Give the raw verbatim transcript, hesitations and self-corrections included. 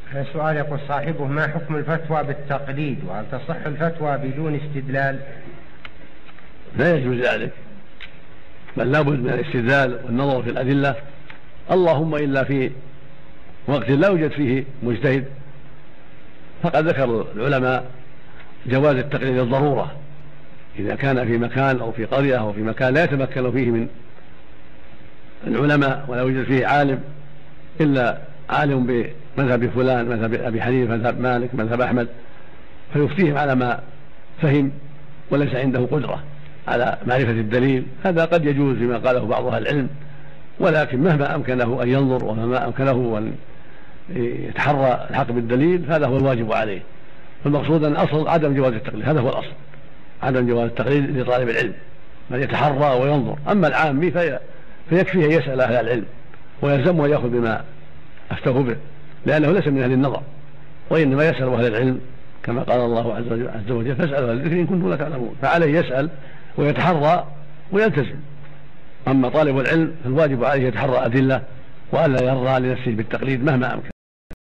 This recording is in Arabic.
سؤال يقول صاحبه: ما حكم الفتوى بالتقليد، وهل تصح الفتوى بدون استدلال؟ لا يجوز ذلك، بل لابد من الاستدلال والنظر في الأدلة، اللهم إلا في وقت لا يوجد فيه مجتهد، فقد ذكر العلماء جواز التقليد للضرورة، إذا كان في مكان أو في قرية أو في مكان لا يتمكن فيه من العلماء ولا يوجد فيه عالم إلا عالم بمذهب فلان، مذهب أبي حنيفة، مذهب مالك، مذهب أحمد، فيفتيهم على ما فهم وليس عنده قدرة على معرفة الدليل، هذا قد يجوز لما قاله بعض أهل العلم، ولكن مهما أمكنه أن ينظر ومهما أمكنه أن يتحرى الحق بالدليل هذا هو الواجب عليه. فالمقصود أن الأصل عدم جواز التقليد، هذا هو الأصل، عدم جواز التقليد لطالب العلم من يتحرى وينظر. أما العامي في فيكفيه أن يسأل أهل العلم ويلزم أن يأخذ بما أفتوه به، لأنه ليس من أهل النظر، وإنما يسأل أهل العلم كما قال الله عز وجل: فاسألوا أهل الذكر إن كنتم لا تعلمون. فعليه يسأل ويتحرى ويلتزم. أما طالب العلم فالواجب عليه يتحرى أدلة وألا يرضى لنفسه بالتقليد مهما أمكن.